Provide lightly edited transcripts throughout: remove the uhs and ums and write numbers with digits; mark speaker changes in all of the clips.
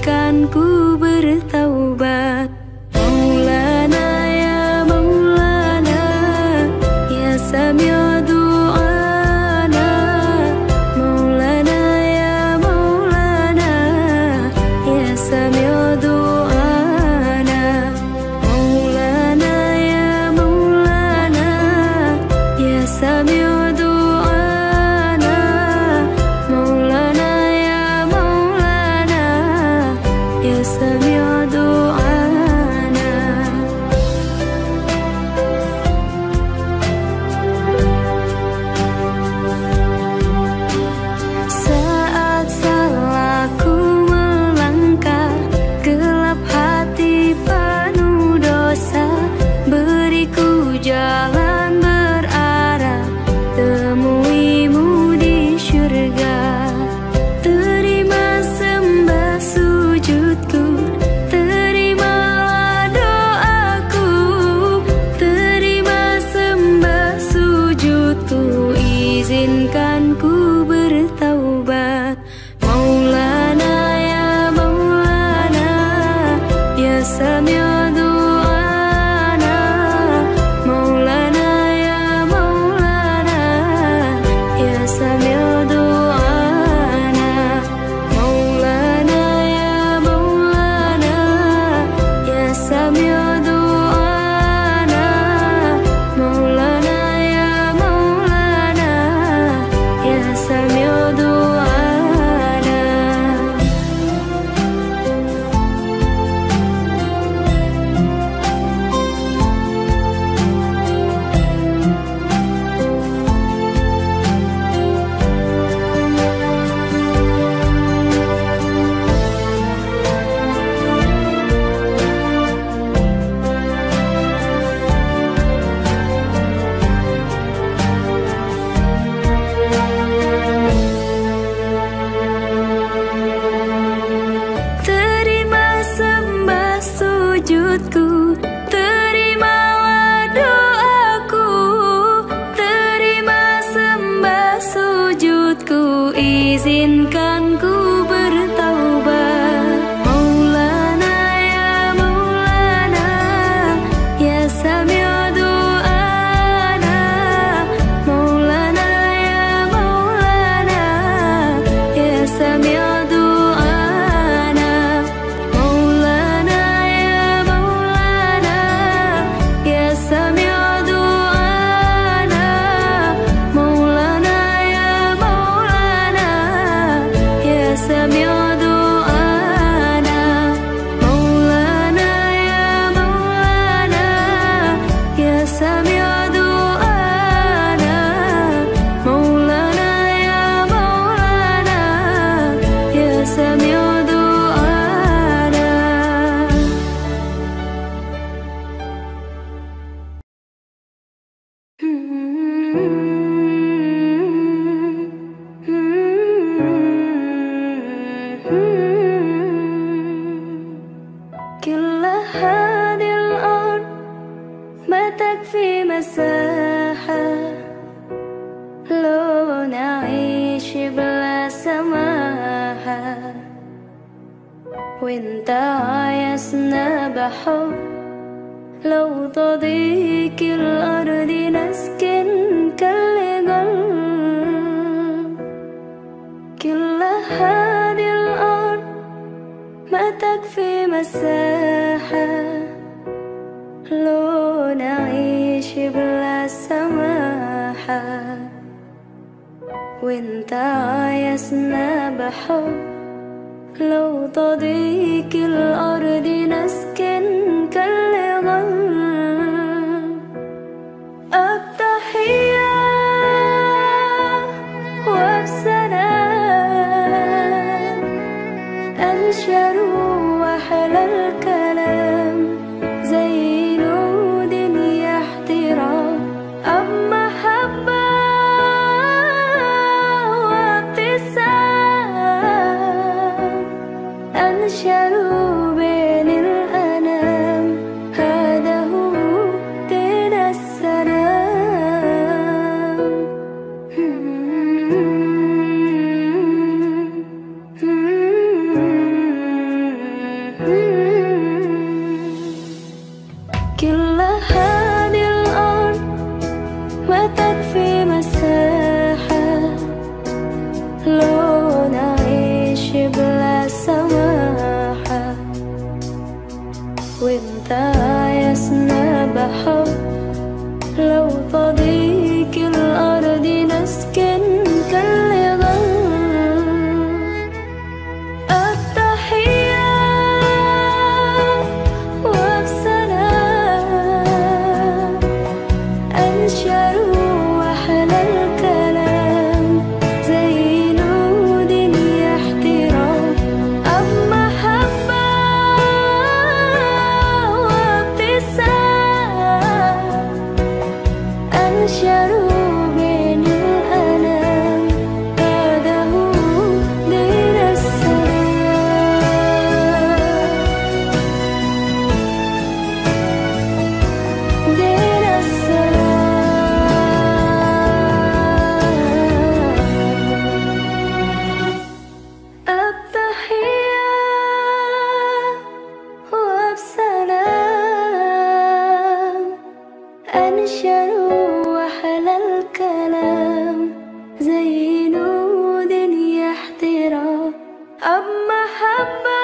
Speaker 1: izinkan ku bertaubat. Maulana ya Maulana, ya Sami'u du'ana. Maulana ya Maulana, ya Sami'u du'ana. Maulana ya Maulana, ya Sami'u du'ana. Maulana ya Maulana, ya Sami'u du'ana. Saat salahku melangkah, gelap hati penuh dosa, beriku jalan berarah, temuimu di syurga. Terima sembah sujudku, terimalah doaku. Terima sembah sujudku, izinkan ku bertaubat. Maulana ya Maulana, ya Sami'u du'ana. Maulana ya Maulana, ya Sami'u du'ana. Maulana ya Maulana, ya Sami'u du'ana. Maulana ya Maulana, ya Sami'u du'ana. Terima sembah sujudku, terimalah doaku. Terima sembah sujudku, izinkan ku bertaubat. Maulana ya Maulana, ya Sami'u du'ana. Maulana ya Maulana, ya Sami'u du'ana. Maulana ya Maulana, ya Sami'u du'ana. Maulana ya Maulana, ya Sami'u du'ana. Maulana ya Maulana, ya Sami'u du'ana. Maulana ya Maulana, ya Sami'u du'ana. كل هذه الأرض ما تكفي مساحة لو نعيش بلا سماحة. وانت عايزنا بحب، لو تضيق الأرض نسكن كالجل. كل هذه الأرض ما تكفي مساحة لو نعيش بلا سماحة. وانت عايزنا بحب، لو تضيق الأرض نسكن كالغل. التحية وبسلام، أنشر وأحلى الكلام، زي نود يحترام، أب محبة وابتسام. أنشر تعايشنا بحب لو تضيق الأرض نسكن كاللغم التحية وبسلام أنشر وأحلى الكلام زي نود يحترام أب محبة وابتسام أنشروا بين الأنام هذا هو دين السلام دين السلام التحية وبسلام أنشروا وأحلى الكلام زي نود يحترام أب محبة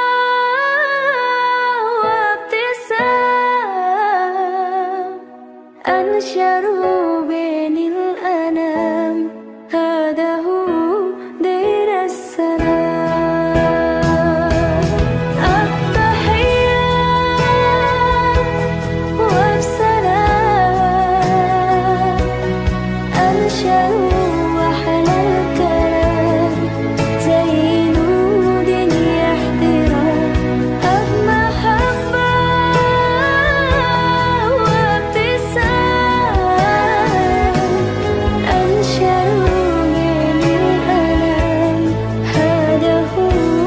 Speaker 1: وابتسام أنشروا بين الأنام هذا هو دين السلام التحية وبسلام أنشروا وأحلى الكلام زي نود يحترام أب محبة وابتسام أنشروا بين الأنام هذا هو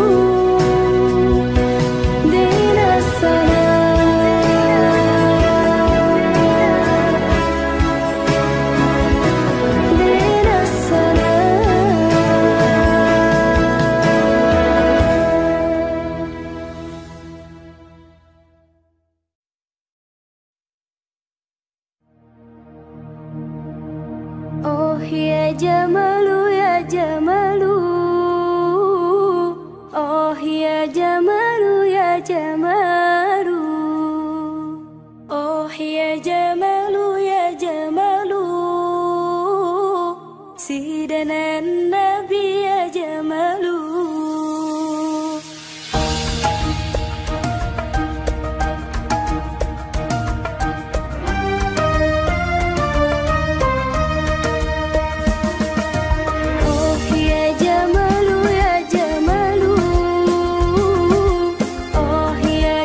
Speaker 1: دين السلام دين السلام Oh ya Jamalu ya Jamalu Oh ya Jamalu ya Jamalu Oh ya Jamalu ya Jamalu Sidana Nabi ya Jamalu Oh ya Jamalu ya Jamalu Oh ya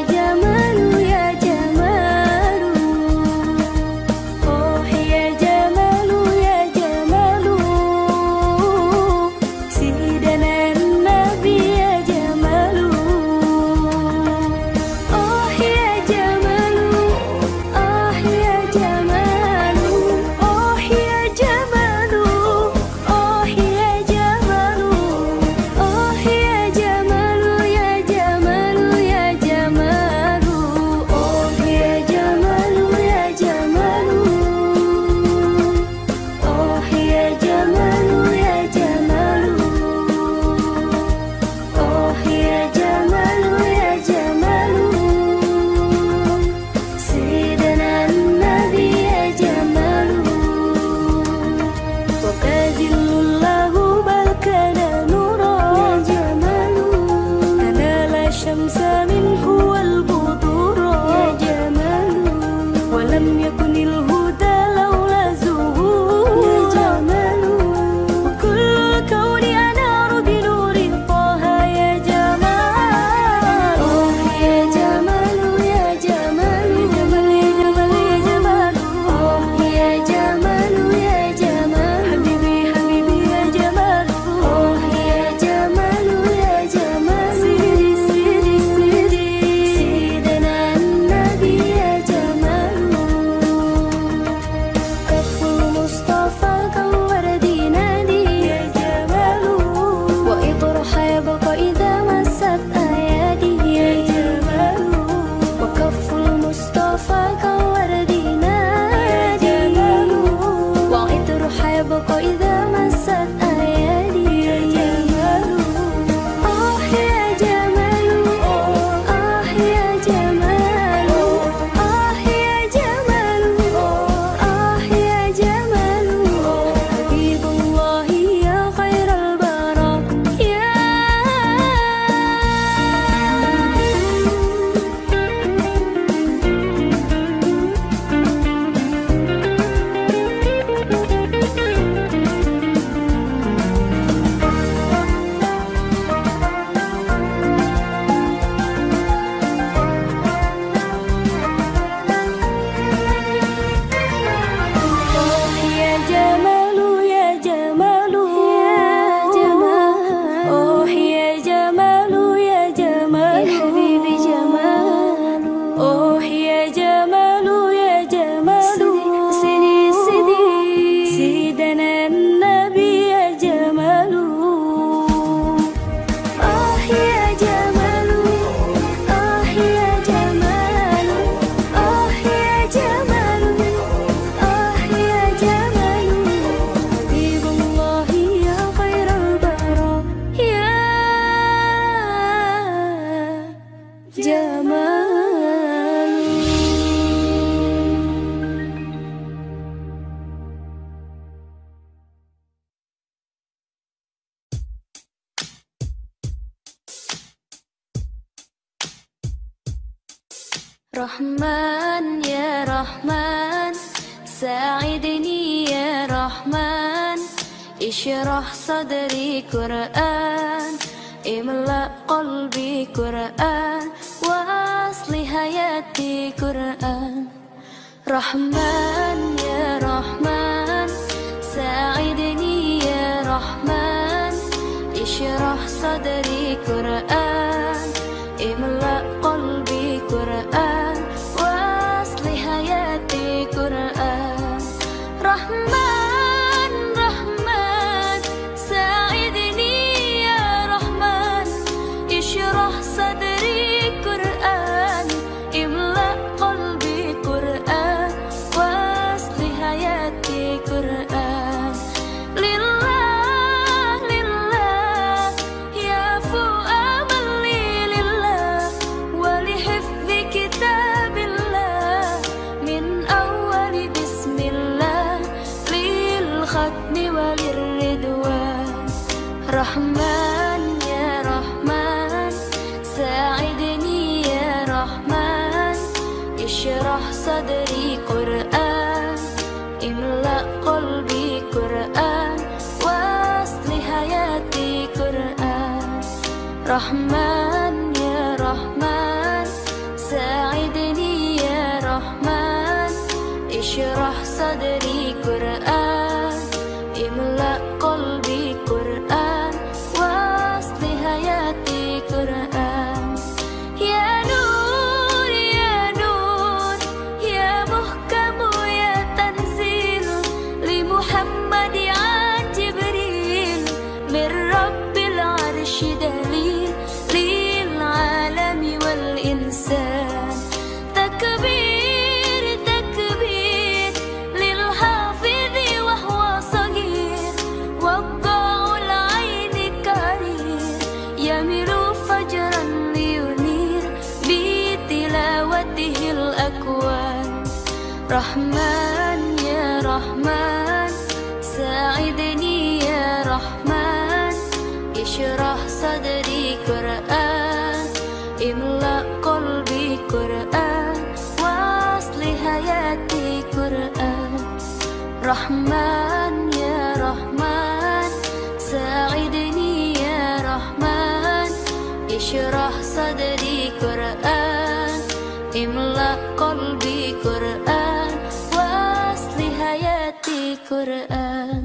Speaker 1: جمال رحمن يا رحمن ساعدني يا رحمن اشرح صدري قرآن املأ قلبي قرآن واصلح حياتي قرآن رحمن يا رحمن ساعدني يا رحمن اشرح صدري قرآن املأ قلبي قرآن واصلح حياتي قرآن رحمن رحمن ساعدني يا رحمن اشرح صدري قرآن املأ قلبي قرآن واصلح حياتي قرآن لله لله يا فؤاد لله ولحفظ كتاب الله من أول بسم الله للختم وللرضوان رحمن يا رحمن ساعدني يا رحمن اشرح صدري قرآن املأ قلبي قرآن واصلح حياتي قرآن رحمن يا رحمن ساعدني يا رحمن اشرح صدري قرآن املأ قلبي قرآن واصلح حياتي قرآن يا نور يا نور يا محكم يا تنزيل لمحمد عن جبريل من رب العرش دليل للعالم والإنسان تكبير تكبير للحافظ وهو صغير وضاع العين كرير يميل فجرا لينير بتلاوته الأكوان رحمن يا رحمن ساعدني يا رحمن اشرح صدري قرآن املأ قلبي قرآن واصلح حياتي قرآن رحمن يا رحمن ساعدني يا رحمن اشرح صدري قرآن املأ قلبي قرآن واصلح حياتي قرآن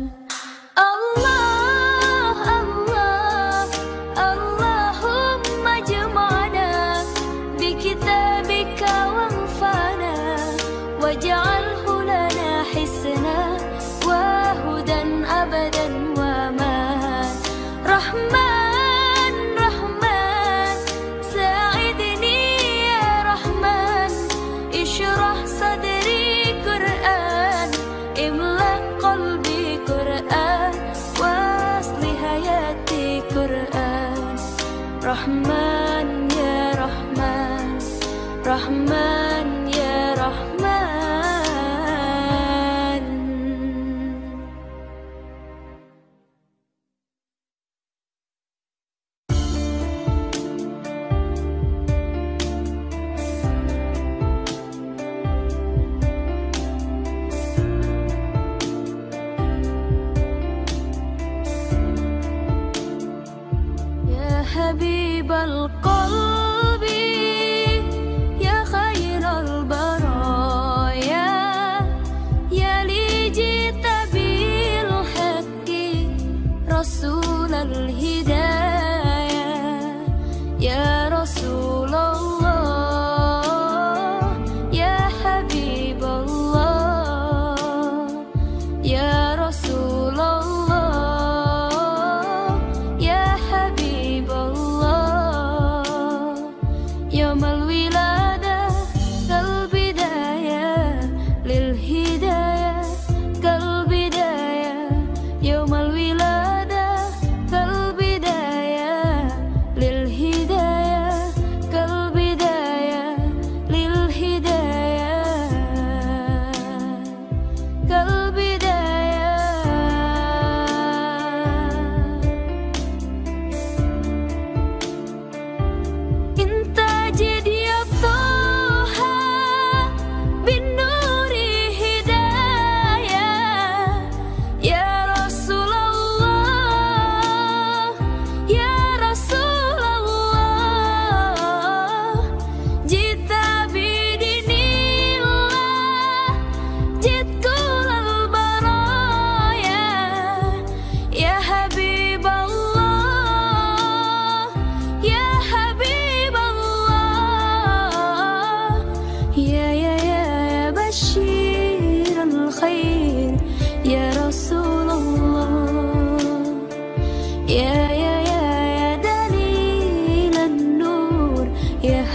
Speaker 1: الله الله اللهم اجمعنا بكتابك وانفعنا واجعله لنا حسنا وهدى أبدا وأمان رحمن رحمن ساعدني يا رحمن اشرح صدري قرآن املأ قلبي قرآن واصلح حياتي قرآن رحمن يا رحمن رحمن يا رحمن يا حبيب القلب يا خير البرايا يا لي جئت بالحق رسول الهدايا يا رسول الله يا حبيب الله يا رسول الله يا حبيب الله يوم الولادة كالبداية للهداية كالبداية يوم الولادة كالبداية للهداية كالبداية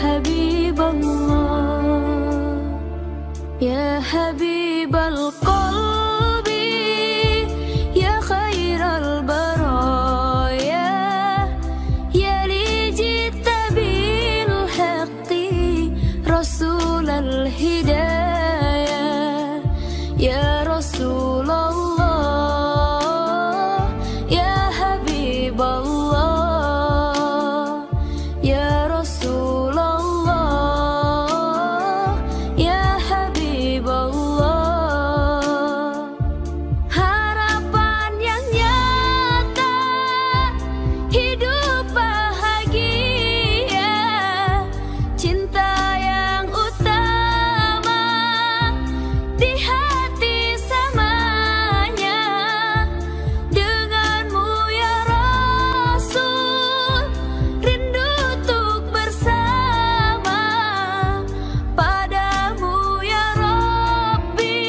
Speaker 1: حبيب الله يا حبيب القلب يا خير البرايا يا لي جئت بالحق رسول الهداية يا رسول الله يا حبيب الله يا رسول الله يا حبيب الله harapan yang nyata hidup bahagia cinta yang utama di hati samanya denganmu ya Rasul rindu untuk bersama padamu ya Rabbi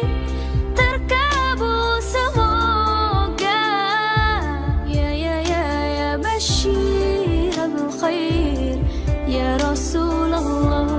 Speaker 1: terkabul semoga ya Bashir al-Khair ya Rasulullah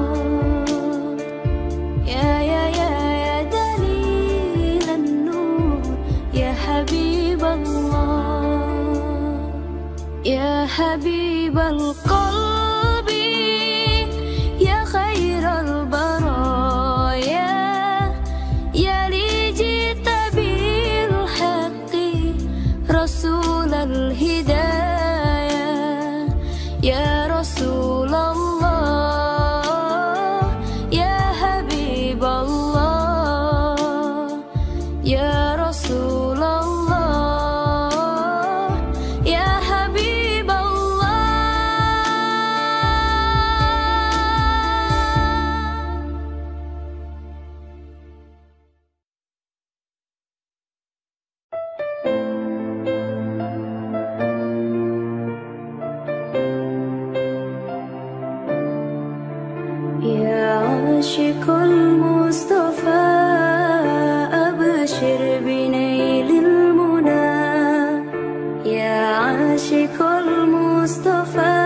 Speaker 1: ya Dalil an-Nur ya Habib Allah ya Habib al-Qalbi ya Khair al-Baraya ya li jita bil haqqi Rasul al-Hidayah ya Rasulullah ya Habib Allah ya Rasulullah ya Habib يا عاشق المصطفى أبشر بنيل المنى يا عاشق المصطفى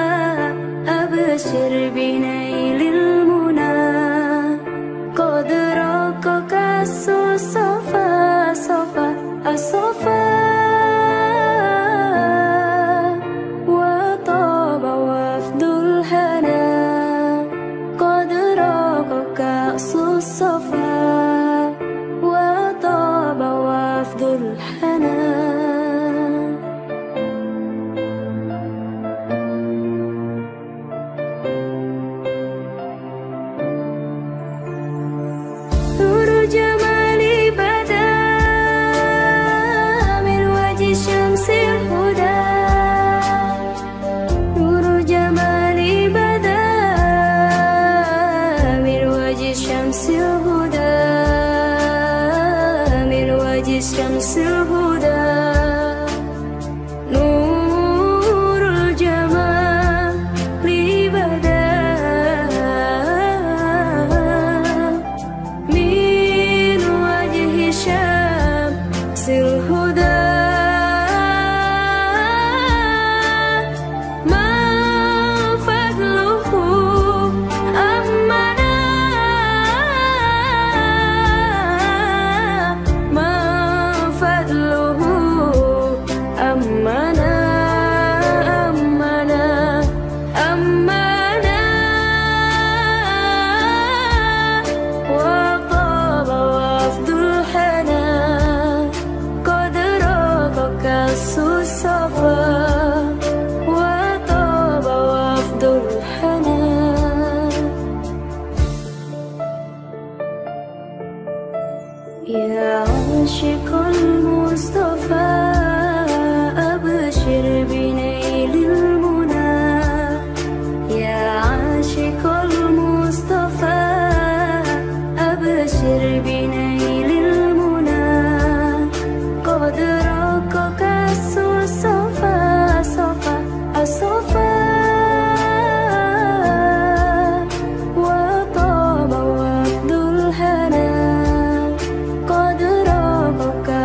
Speaker 1: أبشر بنيل المنى قد رقك الصفا الصفا وطاب وفد الهنا قد راقك كأس الصفا وطاب وفد الحنا نور جمالي بدا من وجه شمس الهدى نور جمالي بدا من وجه شمس الهدى من وجه شمس الهدى نور الجمال بدا من وجه شمس الهدى ما فضله أمنا ما فضله أمنا أمنا أمنا وطاب وفد الحنا قد راقك الصفا وطاب وفد الحنا يا عاشق المصطفى أبشر بنيل المنى يا عاشق المصطفى أبشر بنيل المنى قد راقك الصفا الصفا وطاب وفد الهنا قد راقك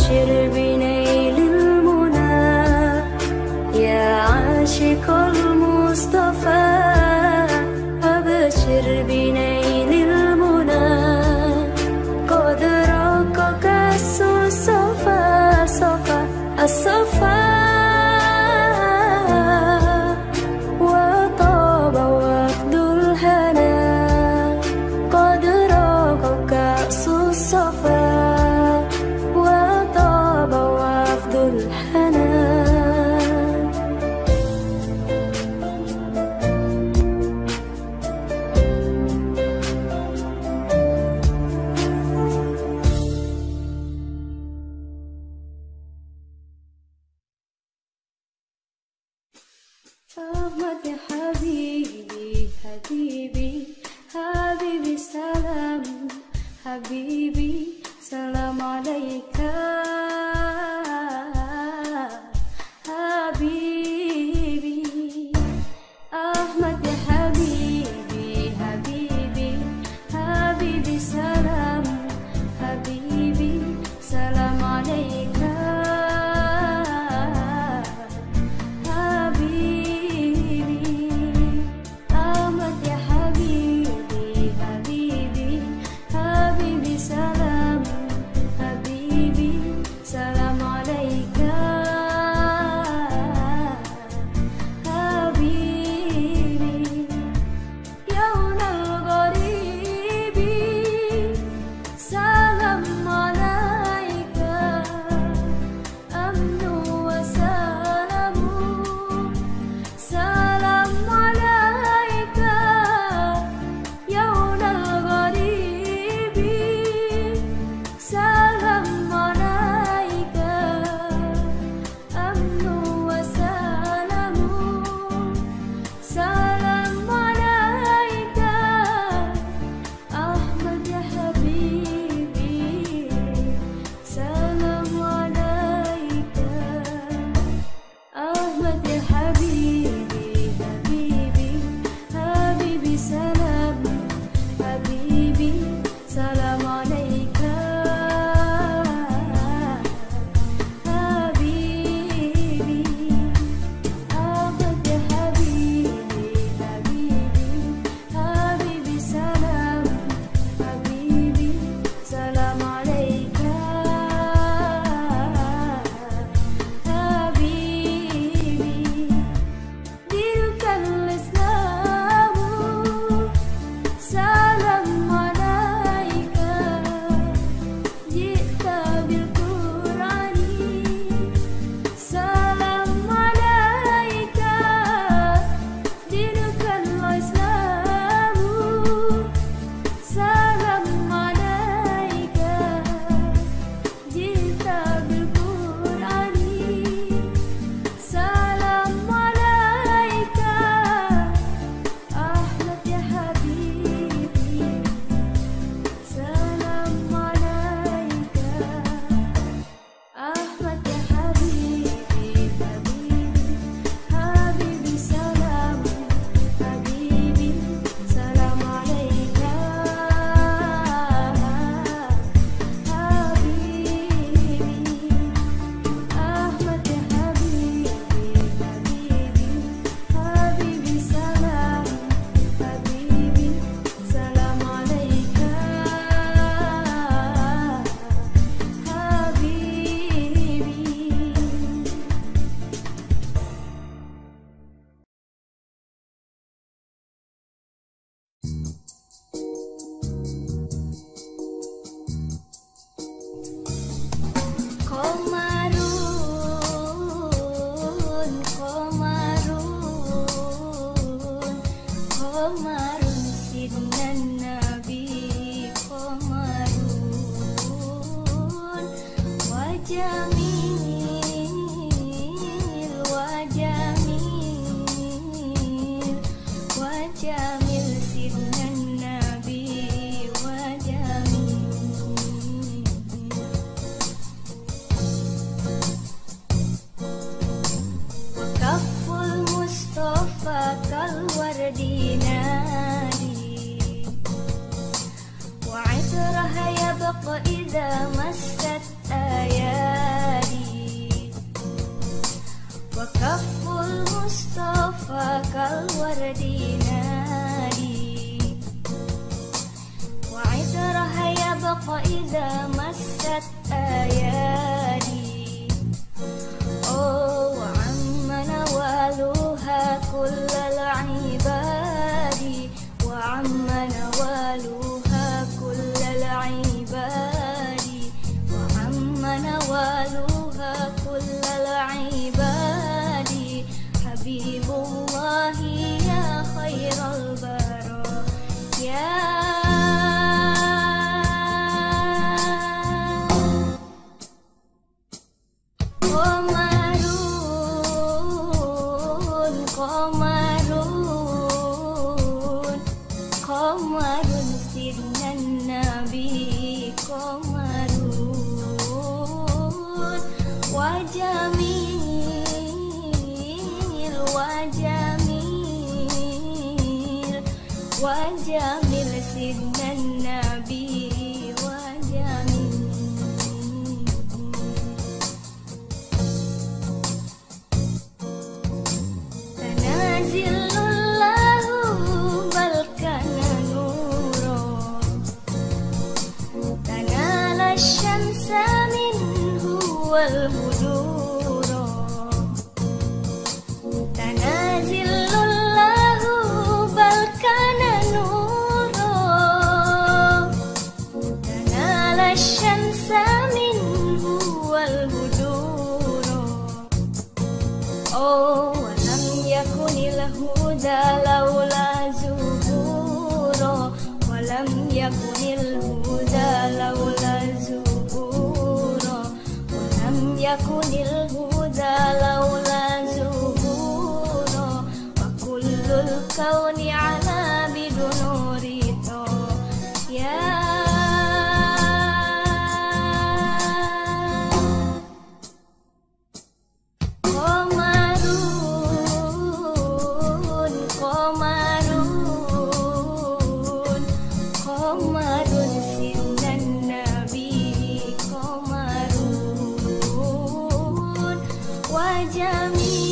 Speaker 1: أبشر بنيل المنى يا عاشق المصطفى أبشر بنيل المنى قد رقك الصفا صفا الصفا وطاب وفد الهنا قد رقك الصفا وطاب وفد الهنا أحمد يا حبيبي حبيبي حبيبي سلام حبيبي سلام عليك حبيبي أحمد يا حبيبي حبيبي حبيبي سلام حبيبي سلام عليك
Speaker 2: وعطرها يبقى إذا مست آيات
Speaker 1: وإذا مست أيادي وعم نوالها كل العباد وعم نوالها كل العباد وعم نوالها كل العباد حبيب الله يا خير البرايا Qamarun sidna nabi qamarun wajamil sidna nabi wajamil tanazilullahu balkana nuro tanala syamsa minhu wal huduro tanazilullahu balkana nuro tanala syamsa minhu wal huduro walam yakunil huda laula zuhuro walam yakunil huda laula zuhuro walam yakunil huda laula zuhuro wa kullul kauni ala bidunurito ya Qamarun sidna nabi qamarun wajami